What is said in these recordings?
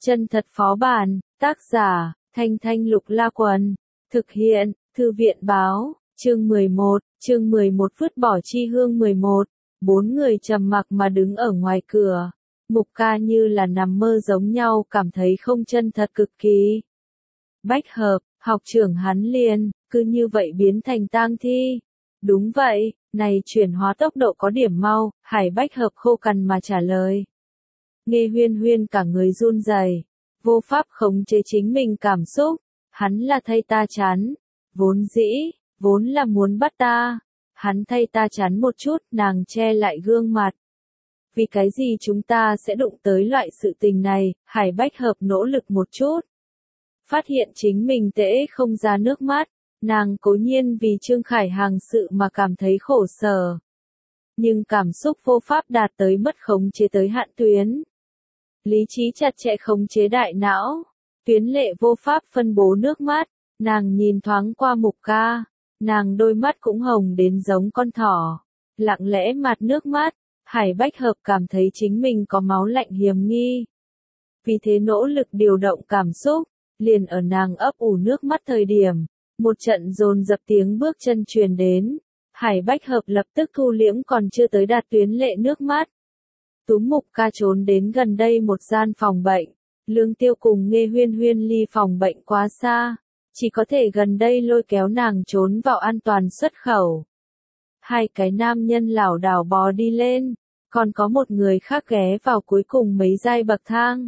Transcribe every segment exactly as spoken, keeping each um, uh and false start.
Chân thật phó bản, tác giả, Thanh Thanh Lục La Quần, thực hiện, Thư viện báo, chương mười một, chương mười một vứt bỏ chi hương mười một, bốn người trầm mặc mà đứng ở ngoài cửa, Mục Ca như là nằm mơ giống nhau cảm thấy không chân thật cực kỳ. Bách hợp, học trưởng hắn liền, cứ như vậy biến thành tang thi. Đúng vậy, này chuyển hóa tốc độ có điểm mau, Hải Bách hợp khô cằn mà trả lời. Nghe Huyên Huyên cả người run rẩy, vô pháp khống chế chính mình cảm xúc, hắn là thay ta chán, vốn dĩ, vốn là muốn bắt ta, hắn thay ta chán một chút, nàng che lại gương mặt. Vì cái gì chúng ta sẽ đụng tới loại sự tình này, Hải Bách hợp nỗ lực một chút. Phát hiện chính mình tễ không ra nước mắt, nàng cố nhiên vì Trương Khải Hàng sự mà cảm thấy khổ sở. Nhưng cảm xúc vô pháp đạt tới mất khống chế tới hạn tuyến. Lý trí chặt chẽ khống chế đại não, tuyến lệ vô pháp phân bố nước mắt, nàng nhìn thoáng qua Mục Ca, nàng đôi mắt cũng hồng đến giống con thỏ, lặng lẽ mạt nước mắt, Hải Bách hợp cảm thấy chính mình có máu lạnh hiềm nghi. Vì thế nỗ lực điều động cảm xúc, liền ở nàng ấp ủ nước mắt thời điểm, một trận dồn dập tiếng bước chân truyền đến, Hải Bách hợp lập tức thu liễm còn chưa tới đạt tuyến lệ nước mắt. Túm Mục Ca trốn đến gần đây một gian phòng bệnh, Lương Tiêu cùng Nghe Huyên Huyên ly phòng bệnh quá xa, chỉ có thể gần đây lôi kéo nàng trốn vào an toàn xuất khẩu. Hai cái nam nhân lảo đảo bò đi lên, còn có một người khác ghé vào cuối cùng mấy giai bậc thang.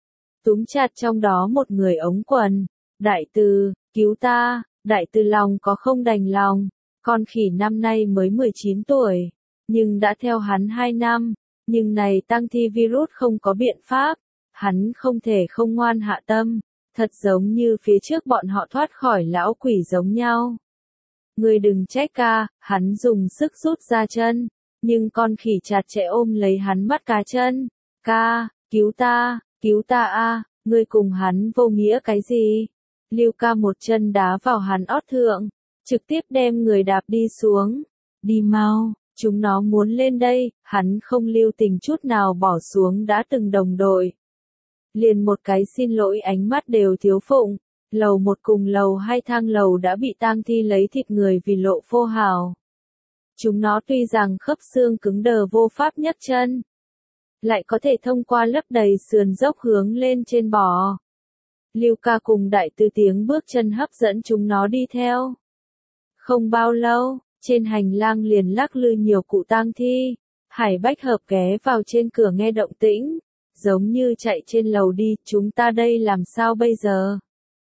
Túm chặt trong đó một người ống quần, đại từ, cứu ta, đại từ lòng có không đành lòng, con khỉ năm nay mới mười chín tuổi, nhưng đã theo hắn hai năm. Nhưng này tăng thi virus không có biện pháp, hắn không thể không ngoan hạ tâm, thật giống như phía trước bọn họ thoát khỏi lão quỷ giống nhau. Người đừng trách ca, hắn dùng sức rút ra chân, nhưng con khỉ chặt chẽ ôm lấy hắn mắt cá chân. Ca, cứu ta, cứu ta a, ngươi cùng hắn vô nghĩa cái gì? Lưu Ca một chân đá vào hắn ót thượng, trực tiếp đem người đạp đi xuống. Đi mau. Chúng nó muốn lên đây, hắn không lưu tình chút nào bỏ xuống đã từng đồng đội. Liền một cái xin lỗi ánh mắt đều thiếu phụng, lầu một cùng lầu hai thang lầu đã bị tang thi lấy thịt người vì lộ phô hào. Chúng nó tuy rằng khớp xương cứng đờ vô pháp nhấc chân, lại có thể thông qua lấp đầy sườn dốc hướng lên trên bò. Lưu Ca cùng đại tư tiếng bước chân hấp dẫn chúng nó đi theo. Không bao lâu, trên hành lang liền lắc lư nhiều cụ tang thi, Hải Bách hợp ghé vào trên cửa nghe động tĩnh, giống như chạy trên lầu đi, chúng ta đây làm sao bây giờ?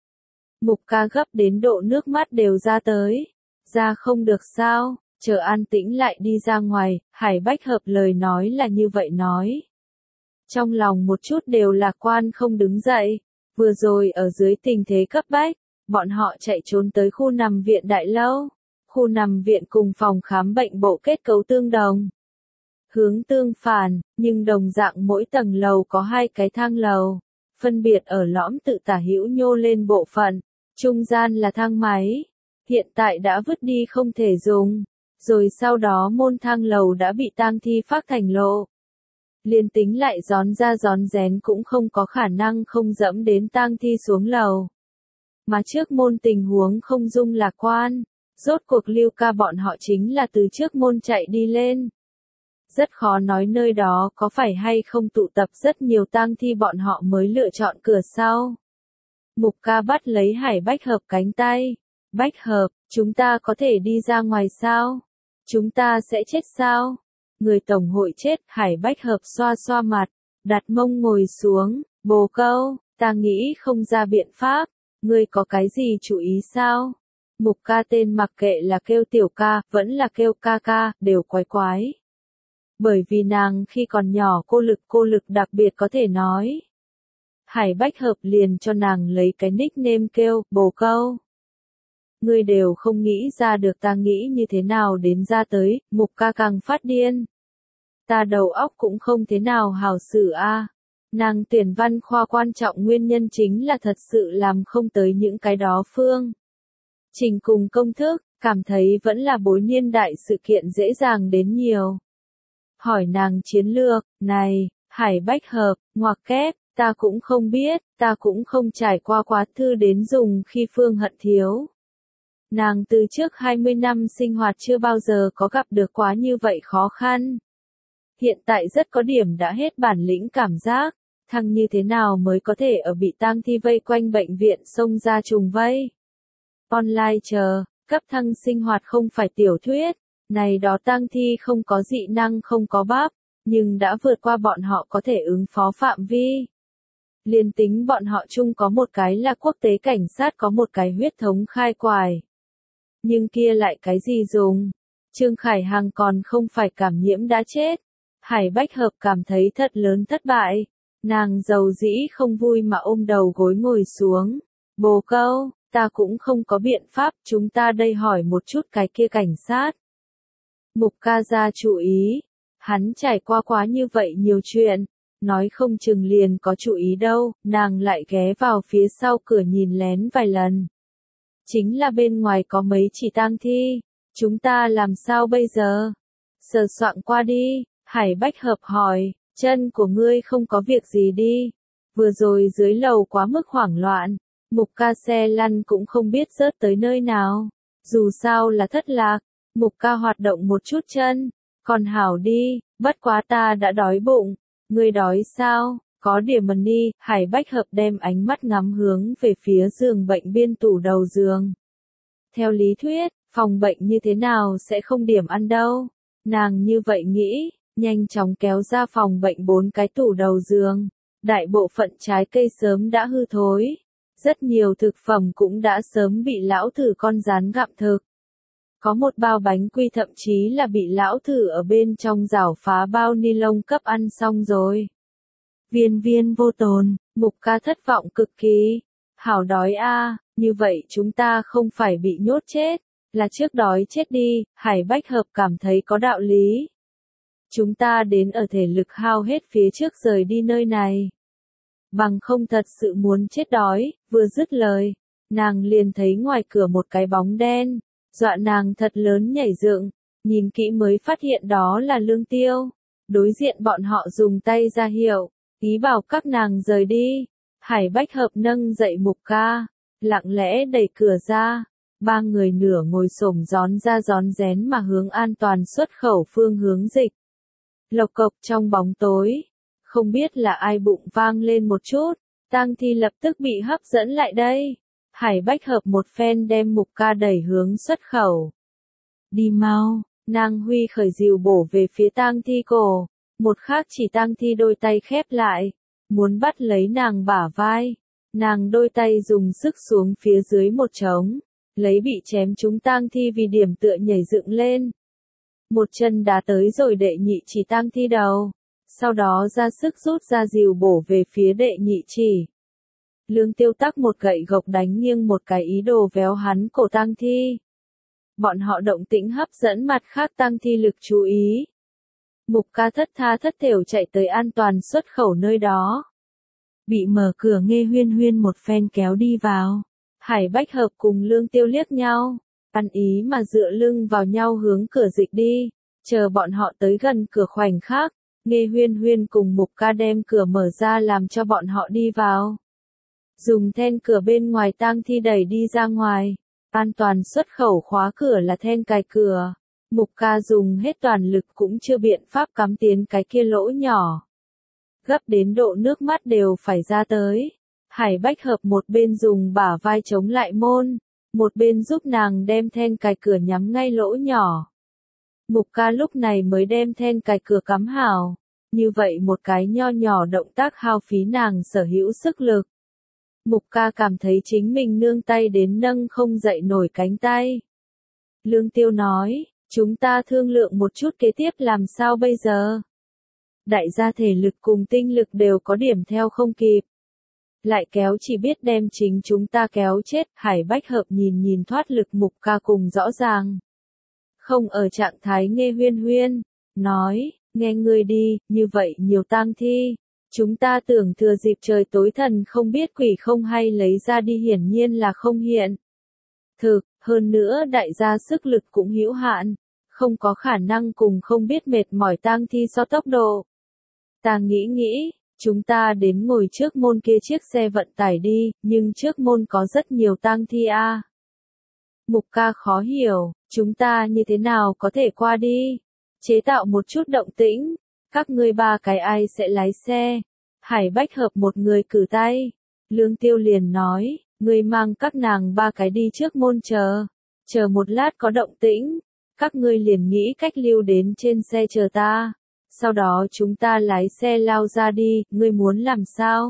Mục Ca gấp đến độ nước mắt đều ra tới, ra không được sao, chờ an tĩnh lại đi ra ngoài, Hải Bách hợp lời nói là như vậy nói. Trong lòng một chút đều lạc quan không đứng dậy, vừa rồi ở dưới tình thế cấp bách, bọn họ chạy trốn tới khu nằm viện đại lâu. Khu nằm viện cùng phòng khám bệnh bộ kết cấu tương đồng. Hướng tương phản, nhưng đồng dạng mỗi tầng lầu có hai cái thang lầu, phân biệt ở lõm tự tả hữu nhô lên bộ phận, trung gian là thang máy, hiện tại đã vứt đi không thể dùng, rồi sau đó môn thang lầu đã bị tang thi phát thành lộ. Liên tính lại gión ra gión rén cũng không có khả năng không dẫm đến tang thi xuống lầu. Mà trước môn tình huống không dung lạc quan. Rốt cuộc Lưu Ca bọn họ chính là từ trước môn chạy đi lên. Rất khó nói nơi đó có phải hay không tụ tập rất nhiều tang thi bọn họ mới lựa chọn cửa sau. Mục Ca bắt lấy Hải Bách hợp cánh tay. Bách hợp, chúng ta có thể đi ra ngoài sao? Chúng ta sẽ chết sao? Người tổng hội chết, Hải Bách hợp xoa xoa mặt, đặt mông ngồi xuống, bồ câu, ta nghĩ không ra biện pháp, ngươi có cái gì chú ý sao? Mục Ca tên mặc kệ là kêu tiểu ca, vẫn là kêu ca ca, đều quái quái. Bởi vì nàng khi còn nhỏ cô lực cô lực đặc biệt có thể nói. Hải Bách hợp liền cho nàng lấy cái nickname kêu, bồ câu. Ngươi đều không nghĩ ra được ta nghĩ như thế nào đến ra tới, Mục Ca càng phát điên. Ta đầu óc cũng không thế nào hảo xử a. À. Nàng tuyển văn khoa quan trọng nguyên nhân chính là thật sự làm không tới những cái đó phương. Trình cùng công thức, cảm thấy vẫn là bối niên đại sự kiện dễ dàng đến nhiều. Hỏi nàng chiến lược, này, Hải Bách hợp, ngoặc kép, Ta cũng không biết, ta cũng không trải qua quá thư đến dùng khi Phương Hận thiếu. Nàng từ trước hai mươi năm sinh hoạt chưa bao giờ có gặp được quá như vậy khó khăn. Hiện tại rất có điểm đã hết bản lĩnh cảm giác, thằng như thế nào mới có thể ở bị tang thi vây quanh bệnh viện xông ra trùng vây. Online chờ, cấp thăng sinh hoạt không phải tiểu thuyết, này đó tang thi không có dị năng không có bắp, nhưng đã vượt qua bọn họ có thể ứng phó phạm vi. Liên tính bọn họ chung có một cái là quốc tế cảnh sát có một cái huyết thống khai quài. Nhưng kia lại cái gì dùng? Trương Khải Hằng còn không phải cảm nhiễm đã chết. Hải Bách Hợp cảm thấy thật lớn thất bại. Nàng giàu dĩ không vui mà ôm đầu gối ngồi xuống. Bồ câu, ta cũng không có biện pháp, chúng ta đây hỏi một chút cái kia cảnh sát. Mục ca ra chú ý. Hắn trải qua quá như vậy nhiều chuyện. Nói không chừng liền có chú ý đâu, nàng lại ghé vào phía sau cửa nhìn lén vài lần. Chính là bên ngoài có mấy chỉ tang thi, chúng ta làm sao bây giờ? Sờ soạng qua đi, Hải Bách Hợp hỏi, chân của ngươi không có việc gì đi. Vừa rồi dưới lầu quá mức hoảng loạn, Mục ca xe lăn cũng không biết rớt tới nơi nào. Dù sao là thất lạc, Mục ca hoạt động một chút chân, còn hảo đi, bất quá ta đã đói bụng. Ngươi đói sao? Có điểm mần đi, Hải Bách Hợp đem ánh mắt ngắm hướng về phía giường bệnh biên tủ đầu giường. Theo lý thuyết, phòng bệnh như thế nào sẽ không điểm ăn đâu. Nàng như vậy nghĩ, nhanh chóng kéo ra phòng bệnh bốn cái tủ đầu giường. Đại bộ phận trái cây sớm đã hư thối. Rất nhiều thực phẩm cũng đã sớm bị lão thử con rán gặm thực. Có một bao bánh quy thậm chí là bị lão thử ở bên trong rảo phá bao ni lông cấp ăn xong rồi. Viên viên vô tồn, Mục ca thất vọng cực kỳ. Hảo đói a, như vậy chúng ta không phải bị nhốt chết, là trước đói chết đi, Hải Bách Hợp cảm thấy có đạo lý. Chúng ta đến ở thể lực hao hết phía trước rời đi nơi này. Bằng không thật sự muốn chết đói, vừa dứt lời, nàng liền thấy ngoài cửa một cái bóng đen, dọa nàng thật lớn nhảy dựng, nhìn kỹ mới phát hiện đó là Lương Tiêu. Đối diện bọn họ dùng tay ra hiệu, ý bảo các nàng rời đi. Hải Bách Hợp nâng dậy Mục ca, lặng lẽ đẩy cửa ra, ba người nửa ngồi xổm gión ra gión rén mà hướng an toàn xuất khẩu phương hướng dịch. Lộc cộc trong bóng tối, không biết là ai bụng vang lên một chút, tang thi lập tức bị hấp dẫn lại đây. Hải Bách Hợp một phen đem Mục ca đẩy hướng xuất khẩu. Đi mau, nàng huy khởi dìu bổ về phía tang thi cổ, một khác chỉ tang thi đôi tay khép lại, muốn bắt lấy nàng bả vai. Nàng đôi tay dùng sức xuống phía dưới một trống, lấy bị chém trúng tang thi vì điểm tựa nhảy dựng lên. Một chân đá tới rồi đệ nhị chỉ tang thi đầu, sau đó ra sức rút ra dìu bổ về phía đệ nhị chỉ. Lương Tiêu tắc một gậy gộc đánh nghiêng một cái ý đồ véo hắn cổ tang thi. Bọn họ động tĩnh hấp dẫn mặt khác tang thi lực chú ý. Mục ca thất tha thất thểu chạy tới an toàn xuất khẩu nơi đó. Bị mở cửa Nghe Huyên Huyên một phen kéo đi vào. Hải Bách Hợp cùng Lương Tiêu liếc nhau, ăn ý mà dựa lưng vào nhau hướng cửa dịch đi. Chờ bọn họ tới gần cửa khoảnh khắc, Nghe Huyên Huyên cùng Mục ca đem cửa mở ra làm cho bọn họ đi vào. Dùng then cửa bên ngoài tang thi đẩy đi ra ngoài. An toàn xuất khẩu khóa cửa là then cài cửa. Mục ca dùng hết toàn lực cũng chưa biện pháp cắm tiến cái kia lỗ nhỏ. Gấp đến độ nước mắt đều phải ra tới. Hải Bách Hợp một bên dùng bả vai chống lại môn, một bên giúp nàng đem then cài cửa nhắm ngay lỗ nhỏ. Mục ca lúc này mới đem then cài cửa cắm hào. Như vậy một cái nho nhỏ động tác hao phí nàng sở hữu sức lực. Mục ca cảm thấy chính mình nương tay đến nâng không dậy nổi cánh tay. Lương Tiêu nói, chúng ta thương lượng một chút kế tiếp làm sao bây giờ. Đại gia thể lực cùng tinh lực đều có điểm theo không kịp. Lại kéo chỉ biết đem chính chúng ta kéo chết. Hải Bách Hợp nhìn nhìn thoát lực Mục ca cùng rõ ràng. Không ở trạng thái Nghe Huyên Huyên, nói, nghe ngươi đi, như vậy nhiều tang thi. Chúng ta tưởng thừa dịp trời tối thần không biết quỷ không hay lấy ra đi hiển nhiên là không hiện. Thực, hơn nữa đại gia sức lực cũng hữu hạn, không có khả năng cùng không biết mệt mỏi tang thi so tốc độ. Ta nghĩ nghĩ, Chúng ta đến ngồi trước môn kia chiếc xe vận tải đi, nhưng trước môn có rất nhiều tang thi a. À. Mục ca khó hiểu, chúng ta như thế nào có thể qua đi? Chế tạo một chút động tĩnh, các ngươi ba cái ai sẽ lái xe? Hải Bách Hợp một người cử tay. Lương Tiêu liền nói, ngươi mang các nàng ba cái đi trước môn chờ. Chờ một lát có động tĩnh, các ngươi liền nghĩ cách lưu đến trên xe chờ ta. Sau đó chúng ta lái xe lao ra đi, ngươi muốn làm sao?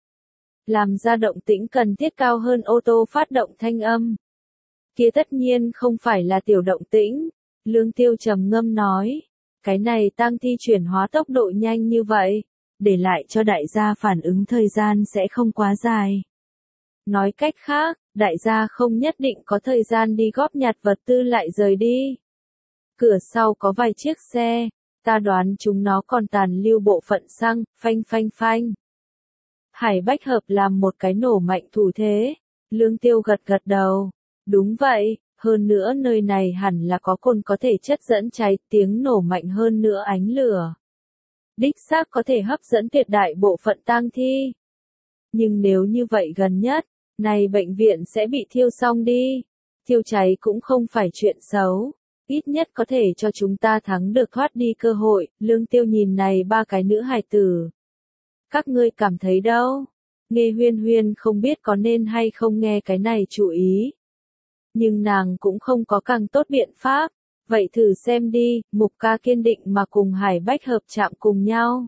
Làm ra động tĩnh cần thiết cao hơn ô tô phát động thanh âm. Kia tất nhiên không phải là tiểu động tĩnh. Lương Tiêu trầm ngâm nói, cái này tang thi chuyển hóa tốc độ nhanh như vậy, để lại cho đại gia phản ứng thời gian sẽ không quá dài. Nói cách khác, đại gia không nhất định có thời gian đi góp nhặt vật tư lại rời đi. Cửa sau có vài chiếc xe, ta đoán chúng nó còn tàn lưu bộ phận xăng, phanh phanh phanh. Hải Bách Hợp làm một cái nổ mạnh thủ thế, Lương Tiêu gật gật đầu. Đúng vậy, hơn nữa nơi này hẳn là có cồn có thể chất dẫn cháy, tiếng nổ mạnh hơn nữa ánh lửa. Đích xác có thể hấp dẫn tuyệt đại bộ phận tang thi. Nhưng nếu như vậy gần nhất, này bệnh viện sẽ bị thiêu xong đi. Thiêu cháy cũng không phải chuyện xấu. Ít nhất có thể cho chúng ta thắng được thoát đi cơ hội. Lương Tiêu nhìn này ba cái nữ hài tử. Các ngươi cảm thấy đâu? Nghe Huyên Huyên không biết có nên hay không nghe cái này chú ý. Nhưng nàng cũng không có càng tốt biện pháp. Vậy thử xem đi, Mục ca kiên định mà cùng Hải Bách Hợp chạm cùng nhau.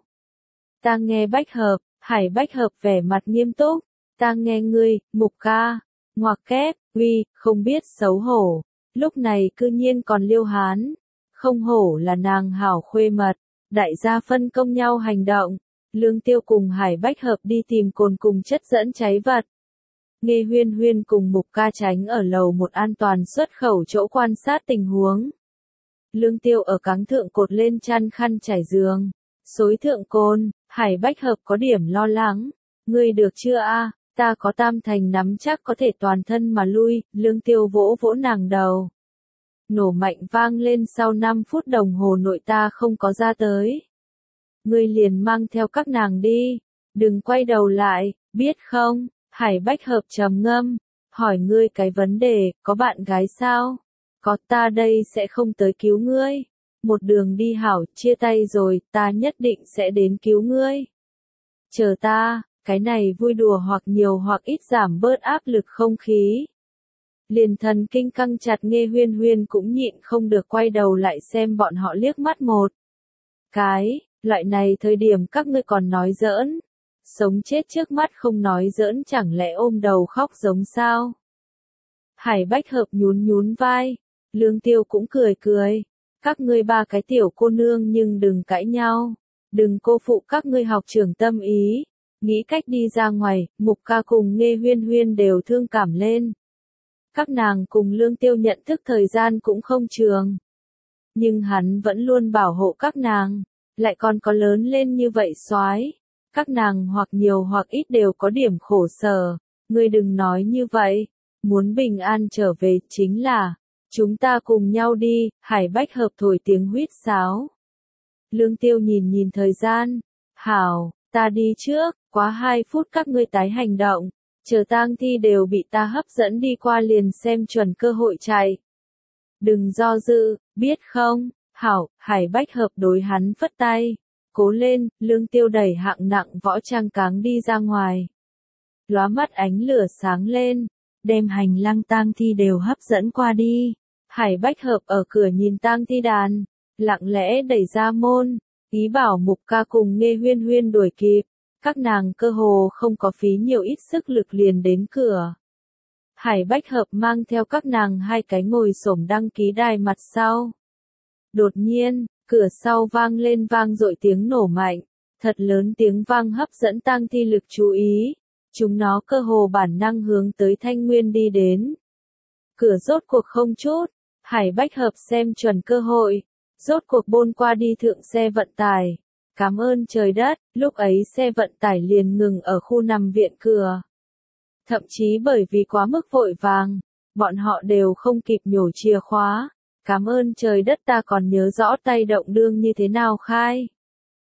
Ta nghe Bách Hợp, Hải Bách Hợp vẻ mặt nghiêm túc. Ta nghe ngươi, Mục ca. Ngoặc kép, uy, không biết xấu hổ. Lúc này cư nhiên còn liêu hán. Không hổ là nàng hảo khuê mật. Đại gia phân công nhau hành động. Lương Tiêu cùng Hải Bách Hợp đi tìm cồn cùng chất dẫn cháy vật. Nghe Huyên Huyên cùng Mục ca tránh ở lầu một an toàn xuất khẩu chỗ quan sát tình huống. Lương Tiêu ở cáng thượng cột lên chăn khăn trải giường. Xối thượng cồn, Hải Bách Hợp có điểm lo lắng. Ngươi được chưa a? Ta có tam thành nắm chắc có thể toàn thân mà lui. Lương Tiêu vỗ vỗ nàng đầu. Nổ mạnh vang lên sau năm phút đồng hồ nội ta không có ra tới. Ngươi liền mang theo các nàng đi. Đừng quay đầu lại, biết không? Hải Bách Hợp trầm ngâm. Hỏi ngươi cái vấn đề, có bạn gái sao? Có, ta đây sẽ không tới cứu ngươi. Một đường đi hảo, chia tay rồi, ta nhất định sẽ đến cứu ngươi. Chờ ta, cái này vui đùa hoặc nhiều hoặc ít giảm bớt áp lực không khí. Liền thần kinh căng chặt Nghe Huyên Huyên cũng nhịn không được quay đầu lại xem bọn họ liếc mắt một cái, loại này thời điểm các ngươi còn nói giỡn. Sống chết trước mắt không nói giỡn chẳng lẽ ôm đầu khóc giống sao? Hải Bách Hợp nhún nhún vai. Lương Tiêu cũng cười cười. Các ngươi ba cái tiểu cô nương nhưng đừng cãi nhau. Đừng cô phụ các ngươi học trưởng tâm ý. Nghĩ cách đi ra ngoài, Mục ca cùng Nghe Huyên Huyên đều thương cảm lên. Các nàng cùng Lương Tiêu nhận thức thời gian cũng không trường. Nhưng hắn vẫn luôn bảo hộ các nàng. Lại còn có lớn lên như vậy soái. Các nàng hoặc nhiều hoặc ít đều có điểm khổ sở. Ngươi đừng nói như vậy. Muốn bình an trở về chính là. Chúng ta cùng nhau đi. Hải Bách Hợp thổi tiếng huýt sáo. Lương Tiêu nhìn nhìn thời gian. Hảo, ta đi trước. Quá hai phút các ngươi tái hành động. Chờ tang thi đều bị ta hấp dẫn đi qua liền xem chuẩn cơ hội chạy. Đừng do dự, biết không? Hảo, Hải Bách Hợp đối hắn phất tay. Cố lên, Lương Tiêu đẩy hạng nặng võ trang cáng đi ra ngoài. Lóa mắt ánh lửa sáng lên, đem hành lang tang thi đều hấp dẫn qua đi. Hải Bách Hợp ở cửa nhìn tang thi đàn, lặng lẽ đẩy ra môn, ý bảo Mục ca cùng Nghe Huyên Huyên đuổi kịp. Các nàng cơ hồ không có phí nhiều ít sức lực liền đến cửa. Hải Bách Hợp mang theo các nàng hai cái ngồi xổm đăng ký đài mặt sau. Đột nhiên, cửa sau vang lên vang dội tiếng nổ mạnh, thật lớn tiếng vang hấp dẫn tang thi lực chú ý. Chúng nó cơ hồ bản năng hướng tới Thanh Nguyên đi đến. Cửa rốt cuộc không chút, Hải Bách Hợp xem chuẩn cơ hội, rốt cuộc bôn qua đi thượng xe vận tải. Cảm ơn trời đất, lúc ấy xe vận tải liền ngừng ở khu nằm viện cửa. Thậm chí bởi vì quá mức vội vàng, bọn họ đều không kịp nhổ chìa khóa. Cảm ơn trời đất ta còn nhớ rõ tay động đương như thế nào khai.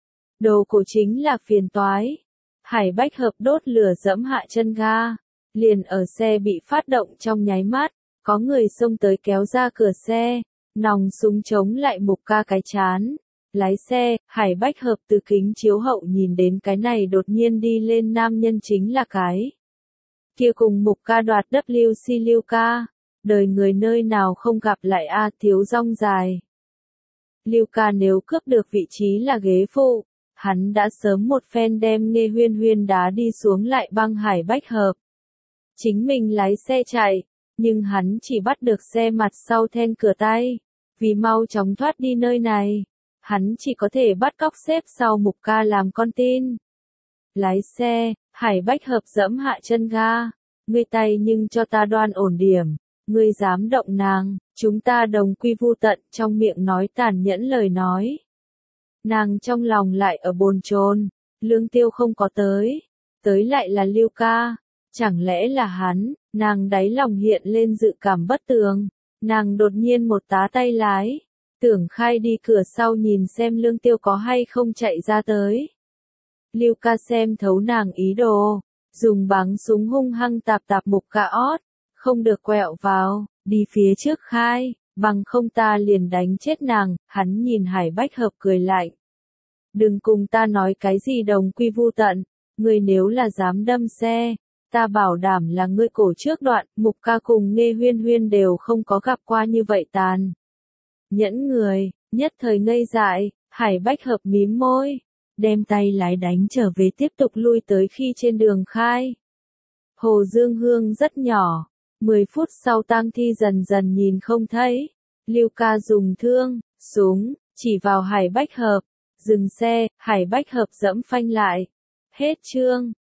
Đồ cổ chính là phiền toái. Hải Bách Hợp đốt lửa dẫm hạ chân ga. Liền ở xe bị phát động trong nháy mắt, có người xông tới kéo ra cửa xe, nòng súng chống lại Mục Ca cái chán. Lái xe, Hải Bách Hợp từ kính chiếu hậu nhìn đến cái này đột nhiên đi lên nam nhân chính là cái kia cùng Mục Ca đoạt W C Lưu Ca. Đời người nơi nào không gặp lại a thiếu rong dài. Lưu Ca nếu cướp được vị trí là ghế phụ, hắn đã sớm một phen đem Nghe Huyên Huyên đá đi xuống lại băng Hải Bách Hợp. Chính mình lái xe chạy, nhưng hắn chỉ bắt được xe mặt sau then cửa tay. Vì mau chóng thoát đi nơi này, hắn chỉ có thể bắt cóc xếp sau Mục Ca làm con tin. Lái xe, Hải Bách Hợp dẫm hạ chân ga. Ngươi tay nhưng cho ta đoan ổn điểm. Ngươi dám động nàng, chúng ta đồng quy vu tận, trong miệng nói tàn nhẫn lời nói. Nàng trong lòng lại ở bồn chồn, Lương Tiêu không có tới, tới lại là Lưu Ca, chẳng lẽ là hắn, nàng đáy lòng hiện lên dự cảm bất tường, nàng đột nhiên một tá tay lái, tưởng khai đi cửa sau nhìn xem Lương Tiêu có hay không chạy ra tới. Lưu Ca xem thấu nàng ý đồ, dùng bắn súng hung hăng tạp tạp Mục Ca ót. Không được quẹo vào, đi phía trước khai, bằng không ta liền đánh chết nàng, hắn nhìn Hải Bách Hợp cười lạnh. Đừng cùng ta nói cái gì đồng quy vu tận, ngươi nếu là dám đâm xe, ta bảo đảm là ngươi cổ trước đoạn, Mục Ca cùng Nghe Huyên Huyên đều không có gặp qua như vậy tàn. Nhẫn người, nhất thời ngây dại, Hải Bách Hợp mím môi, đem tay lái đánh trở về tiếp tục lui tới khi trên đường khai. Hồ Dương Hương rất nhỏ. Mười phút sau tang thi dần dần nhìn không thấy. Lưu Ca dùng thương, súng, chỉ vào Hải Bách Hợp. Dừng xe, Hải Bách Hợp dẫm phanh lại. Hết chương.